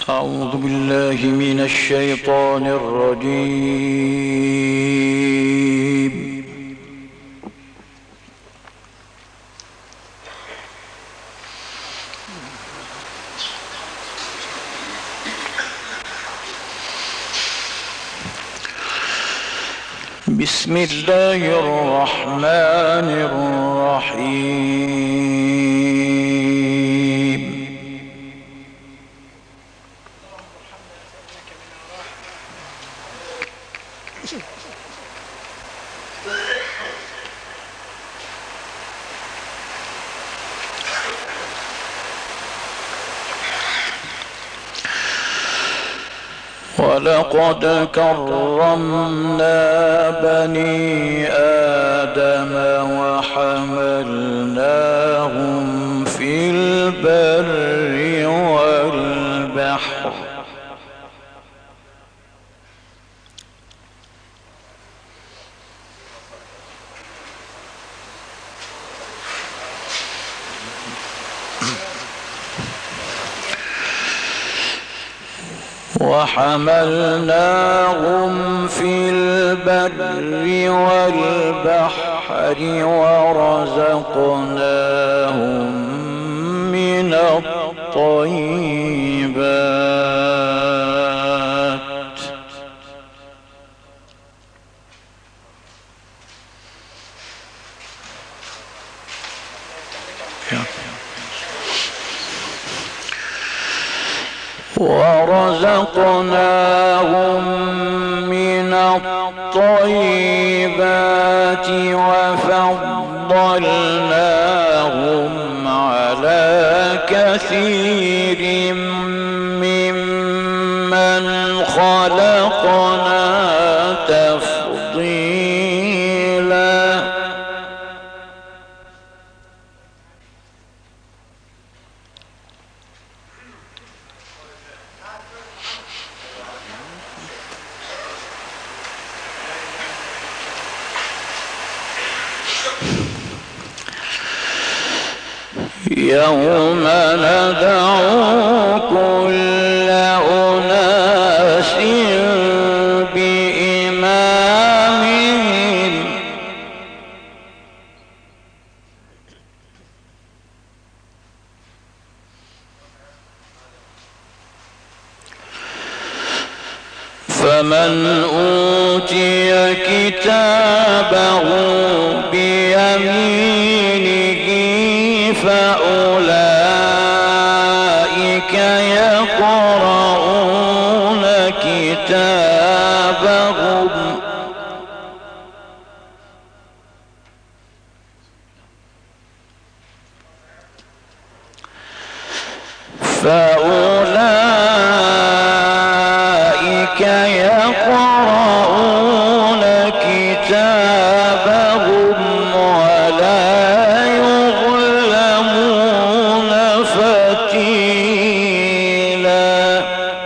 أعوذ بالله من الشيطان الرجيم. بسم الله الرحمن الرحيم. ولقد كرمنا بني آدم وحملناهم في البر والبحر ورزقناهم من الطيبات. وفضلناهم على كثير ممن خلقنا تفضيلا. يوم ندعو كل أناس بإمامهم فمن أوتي كتابه بيمينه فأولئك يقرؤون كتابهم ولا يظلمون فتيلا.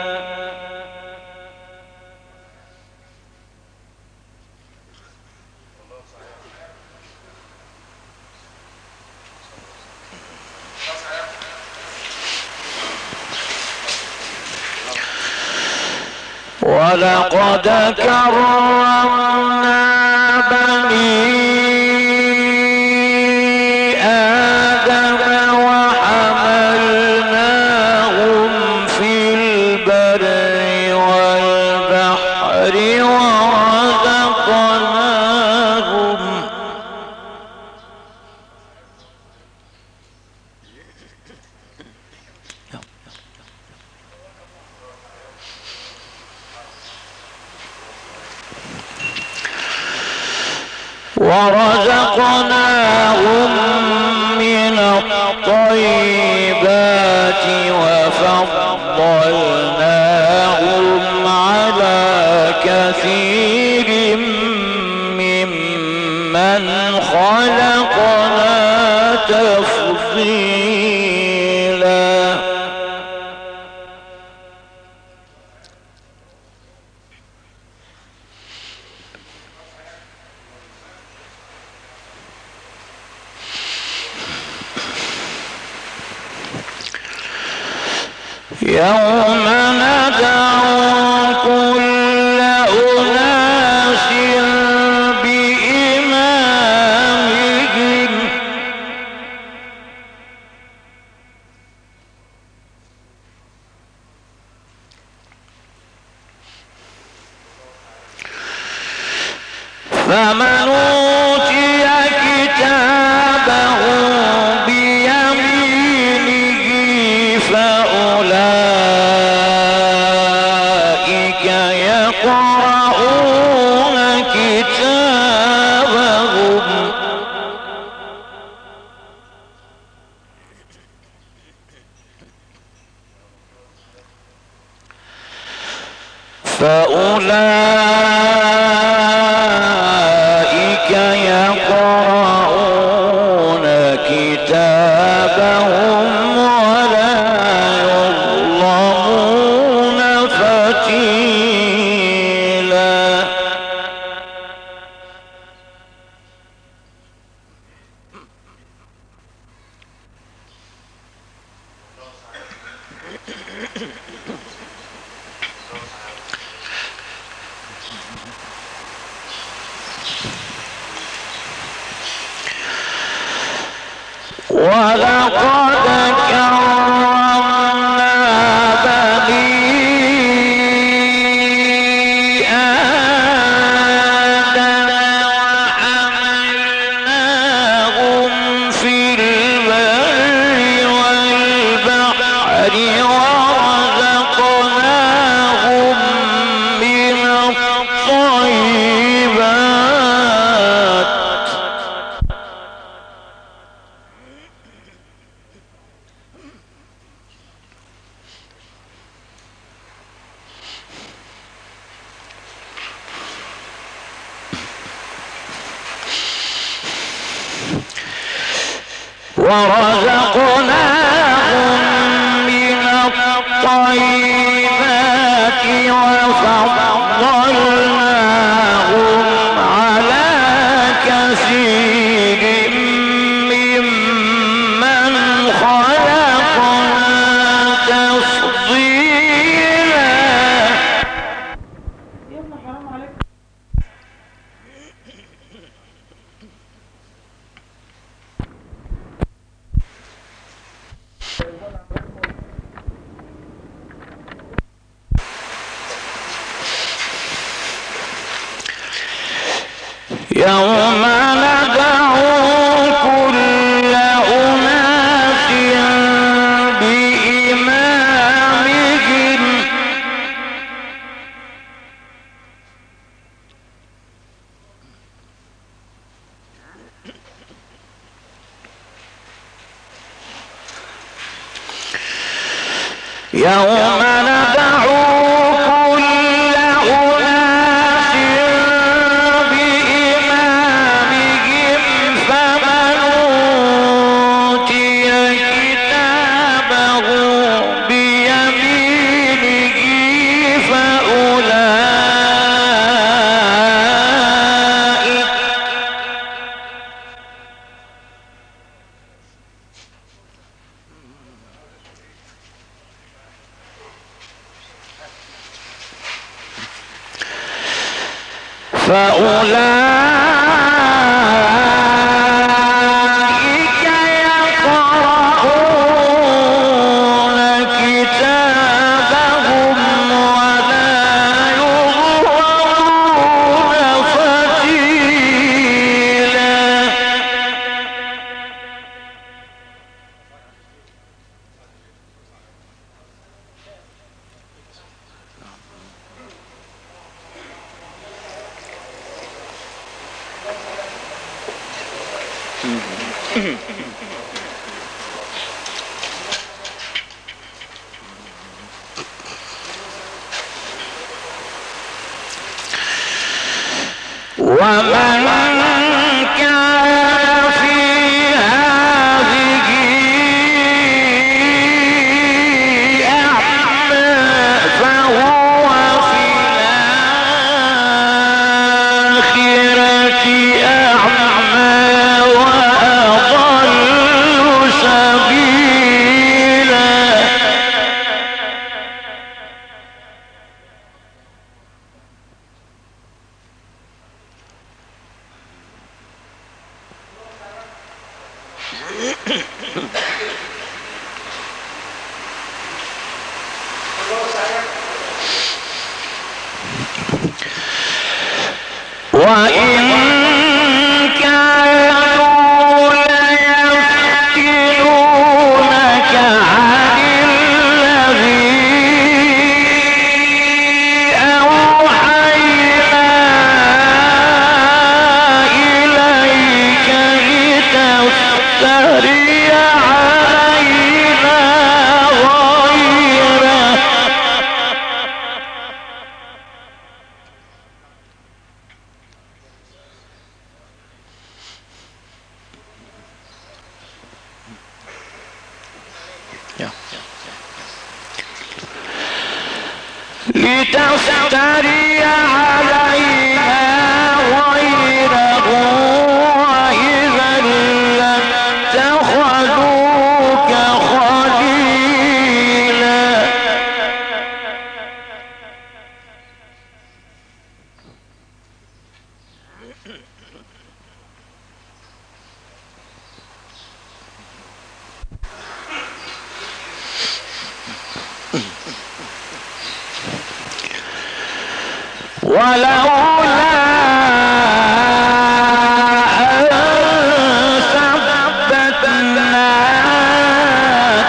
ولقد كرمنا بني آدم وحملناهم في البر والبحر ورزقناهم من الطيبات وفضلناهم على كثير ممن خلقنا تفضيلا. يوم فمن أوتي كتابه بيمينه فأولئك يقرؤون كتابهم ولا يظلمون فتيلا. ولقد كرمنا بني آدم وحملناهم في البر والبحر ورزقناهم من الطيبات وفضلناهم على كثير ممن خلقنا تفضيلا. يوم ندعو كل أناس بإمامهم يوم ندعو كل أناس بإمامهم فمن أوتي كتابه بيمينه فأولئك يقرؤون كتابهم ولا يظلمون فتيلا. ومن كان في هذه أعمى فهو في الآخرة أعمى وأضل سبيلا. وإن لتفتري علينا غيره وإذا لاتخذوك خليلا. ولولا أن ثبتناك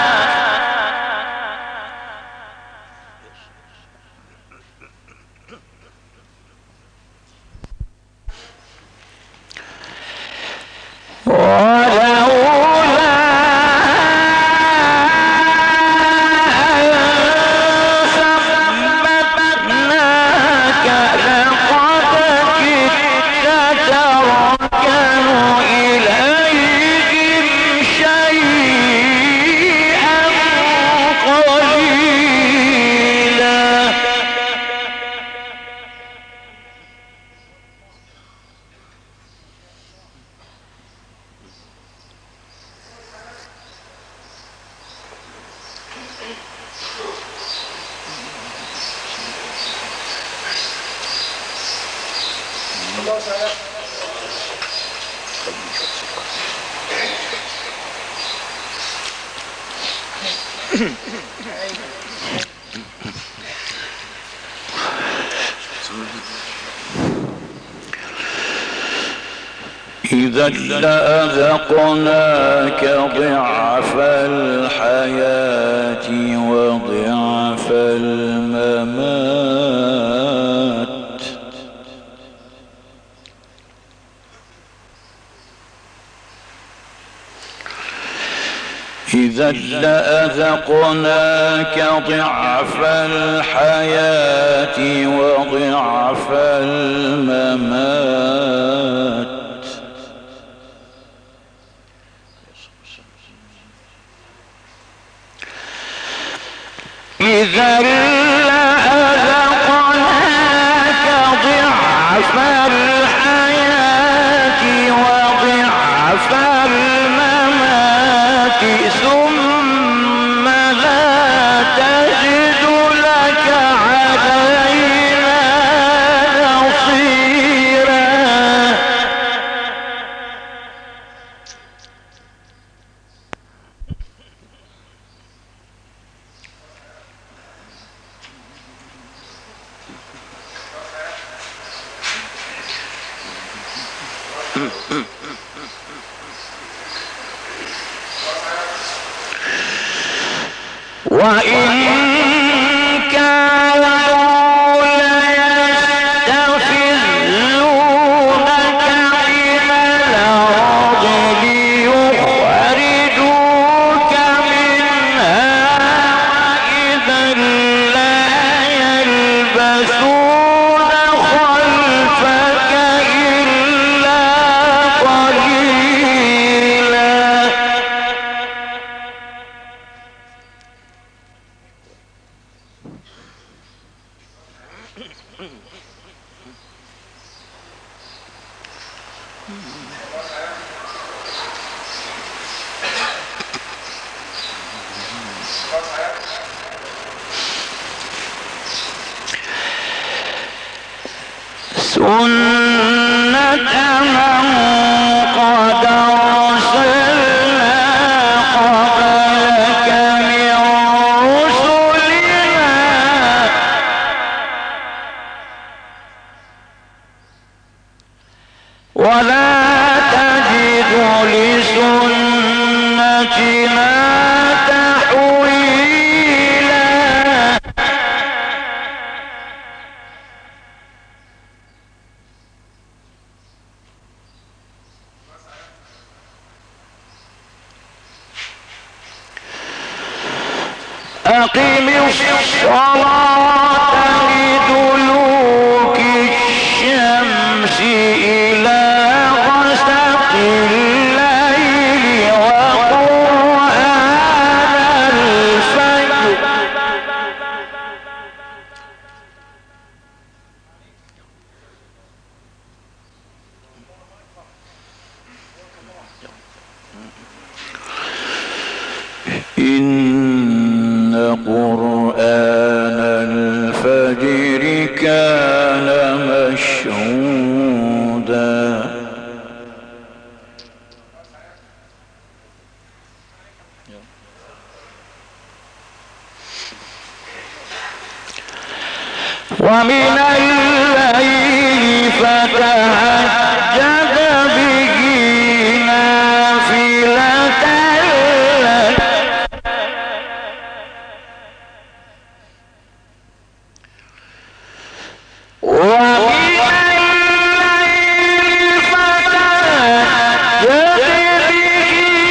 إذا لأذقناك ضعف الحياة وضعف الممات إذا لأذقناك ضعف الحياة وضعف الممات إذا لأذقناك ضعف الحياة وضعف الممات ثم لا تجد لك علينا نصيرا. وإن كانوا ليستفزونك من الأرض ليخرجوك منها وإذا لا يلبثون خلفك إلا قليلا. سنة من قد أرسلنا قبلك من رسلنا ولا تجد لسنتنا تحويلا. أقم الصلاة لدلوك الشمس إلى غسق الليل وقرآن الفجر إن قرآن الفجر كان مشهودا ومن الليل فتهجد به نافلة لك ومن الليل فتهجد به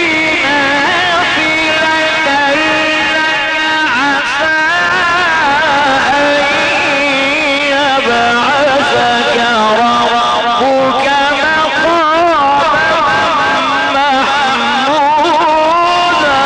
نافلة لك عسى يبعثك ربك مقاما محمودا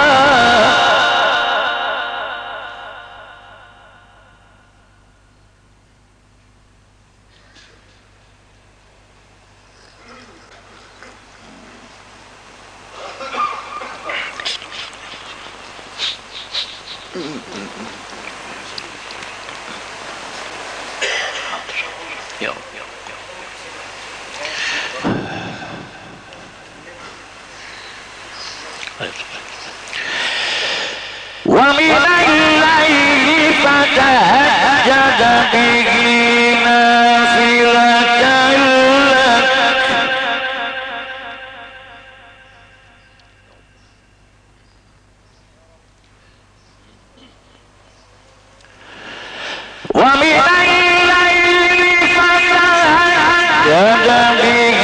يا رب يا رب ومن الليل فتهجد به نافلة لك ومن الليل فتهجد به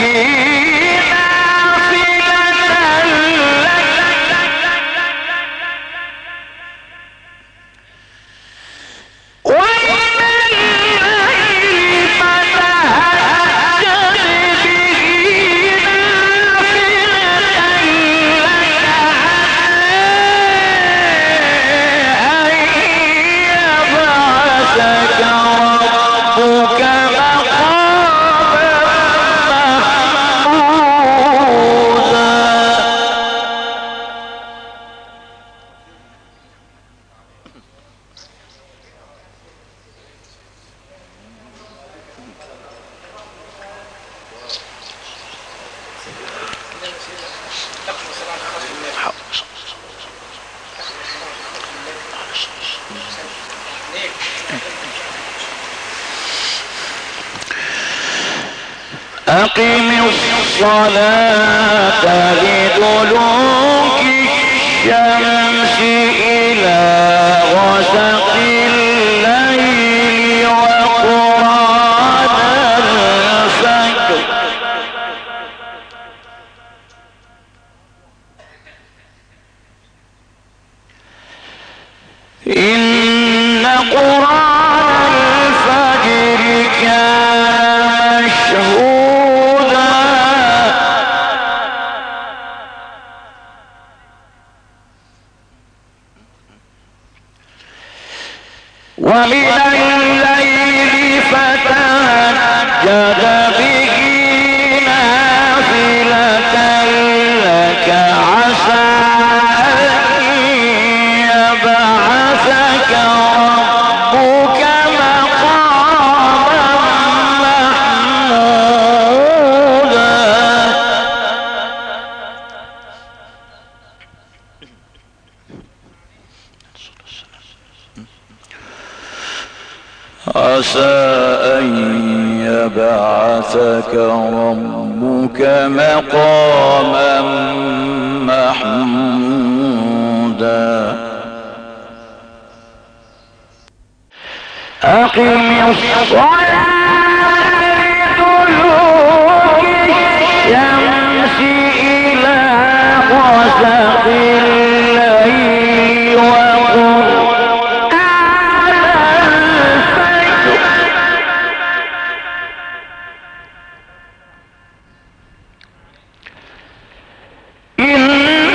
نافلة لك ومن الليل فتهجد به نافلة لك أن يبعثك ربك أقم الصلاة لدلوك الشمس إلى غسق الليل وقرآن الفجر إن قرآن الفجر كان مشهودا ومن الليل فتهجد به نافلة لك عسى أن يبعثك ربك مقاما محمودا عسى أن يبعثك ربك مقاما محمودا أقم الصلاة لدلوك الشمس إلى غسق الليل وقرآن الفجر إن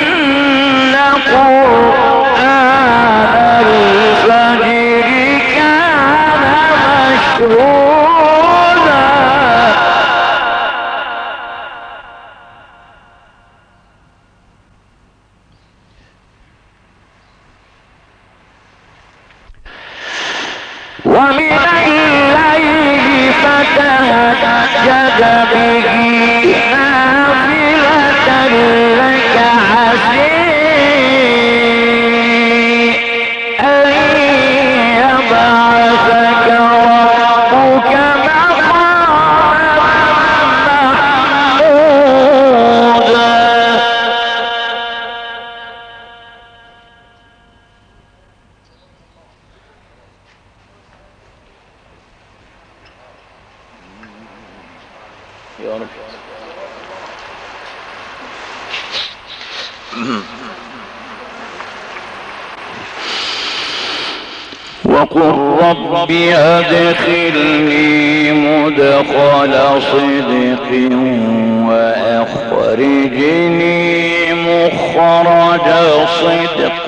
قرآن الفجر كان مشهودا ومن الليل فتهجد به نافلة لك عسى أن يبعثك ربك مقاما محمودا. يا رب. وقل رب أدخلني مدخل صدق وأخرجني مخرج صدق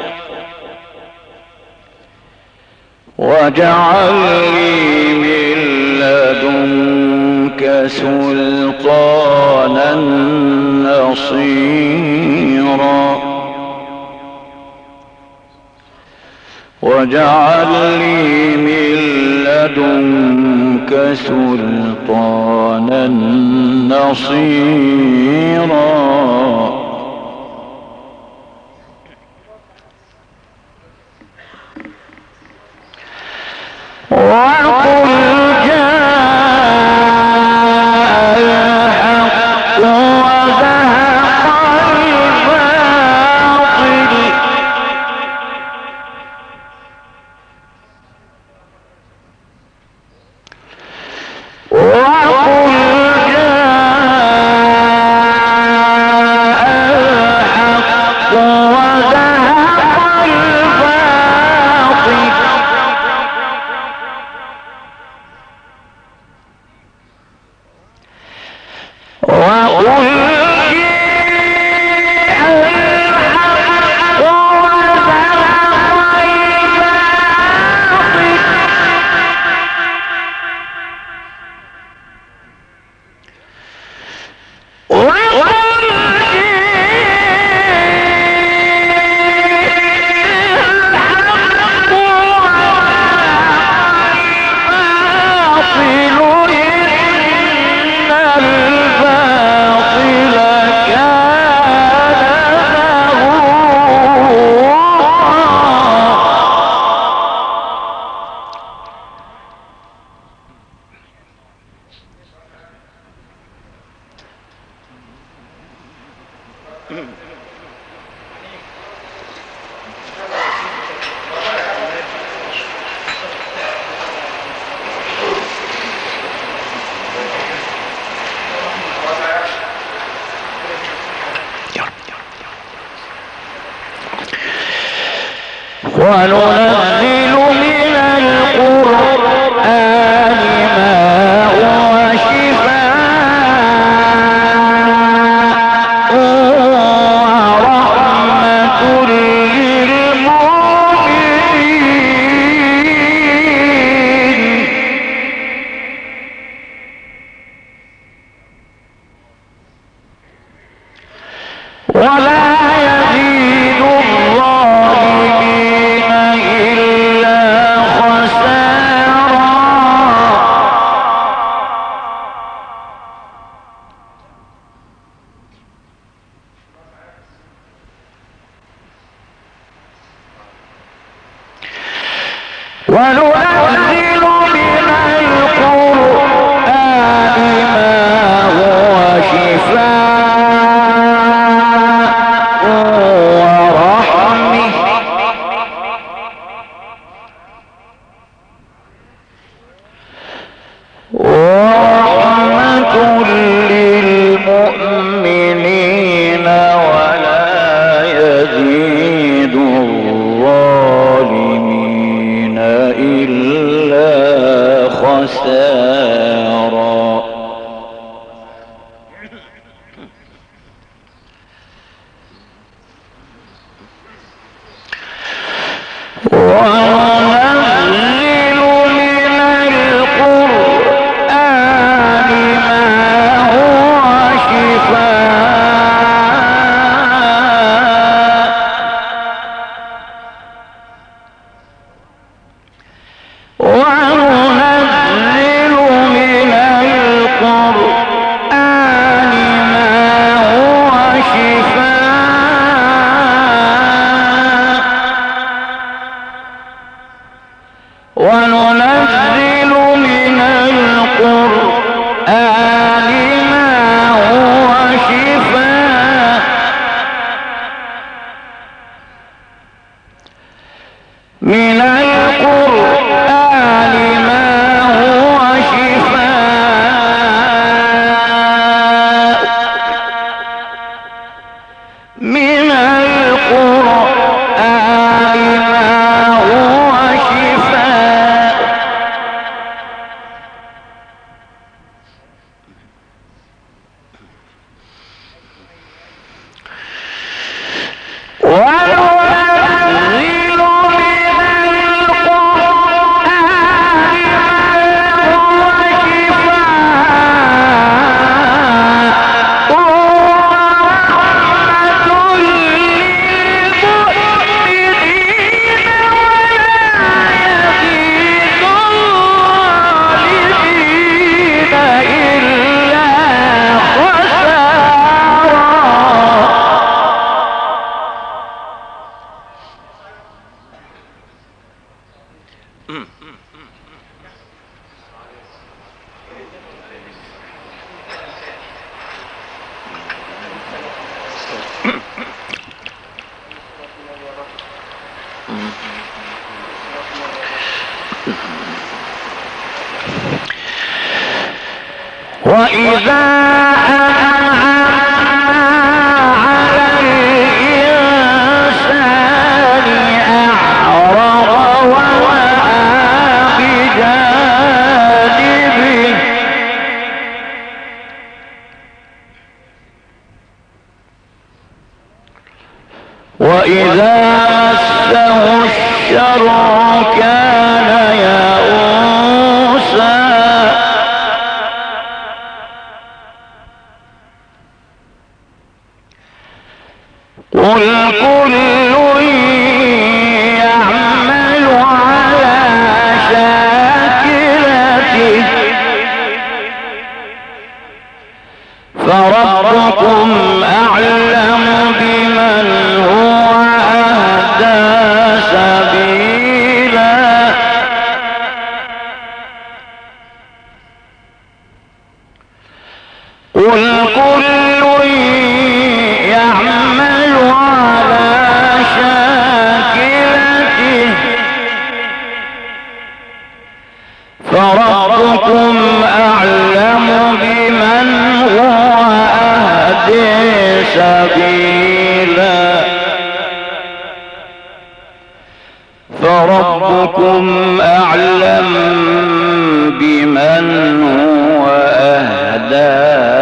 واجعل لي من لدنك سلطانا نصيرا واجعل لي من لدنك سلطانا نصيرا. وقل جاء الحق وزهق الباطل وقل جاء الحق وزهق الباطل وقل جاء الحق وزهق وننزل من القرآن ما هو شفاء ورحمة للمؤمنين ولا يزيد الظالمين إلا خسارا. وننزل من القرآن ما هو شفاء ورحمة للمؤمنين ولا يزيد الظالمين إلا خسارا. وننزل من القرآن ما هو شفاء وننزل من القرآن ما هو شفاء وننزل من القرآن ما هو شفاء من القرآن ما هو شفاء من القرآن ما هو شفاء وإذا أنعمنا على الإنسان أعرض ونأى بجانبه وإذا مسه الشر كان يئوسا قل كل يعمل على شاكلته فربكم أعلم بمن هو أهدى سبيلا قل كل يعمل على شاكلته فربكم أعلم بمن هو أهدى سبيلا فربكم أعلم بمن هو أهدى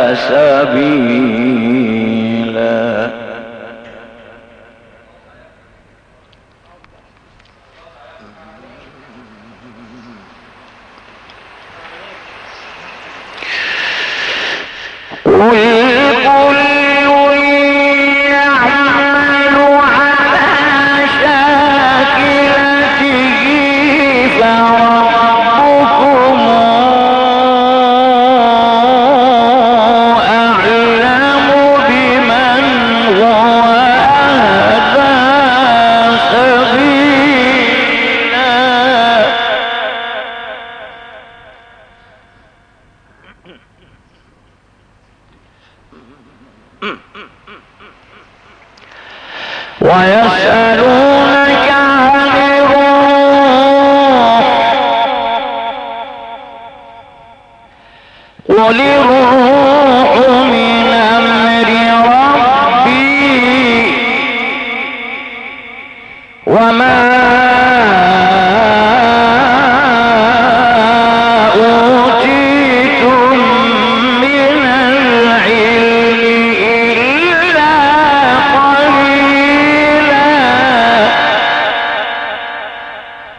سبيلا قل كل يعمل على شاكلته فربكم أعلم بمن هو أهدى سبيلا ويسألونك عن الروح قل الروح من أمر ربي وما أوتيتم من العلم إلا قليلا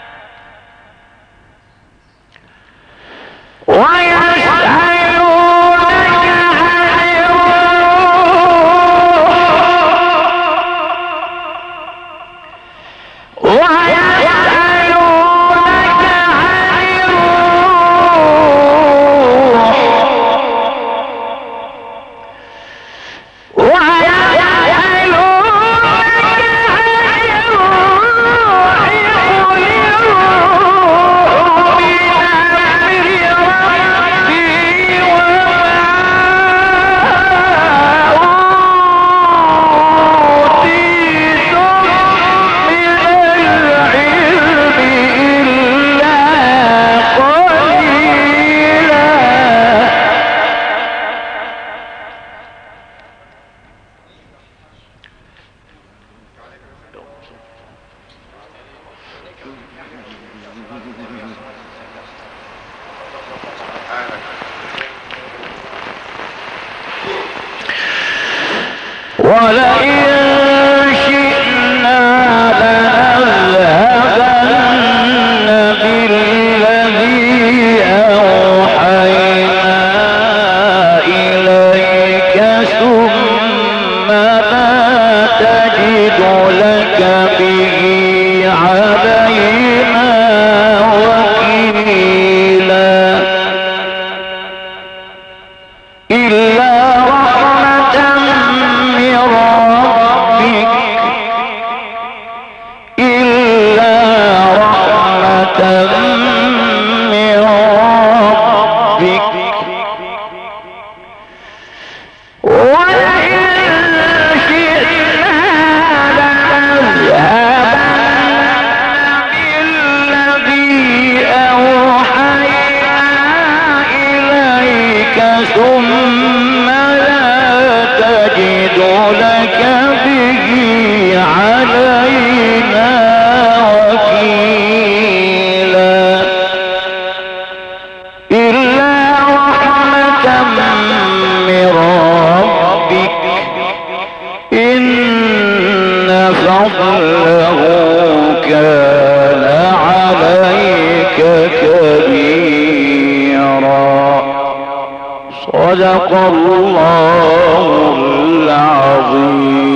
ويسألونك ولئن شئنا لنذهبن بالذي أوحينا إليك ثم لا تجد لك به علينا وكيلا إلا رحمة من ربك إلا رحمة من ربك ولئن شئنا لنذهبن بالذي أوحينا إليك ثم لا تجد لك به علينا وكيلا إلا رحمة من ربك إن فضله كان عليك كبيرا صدق الله العظيم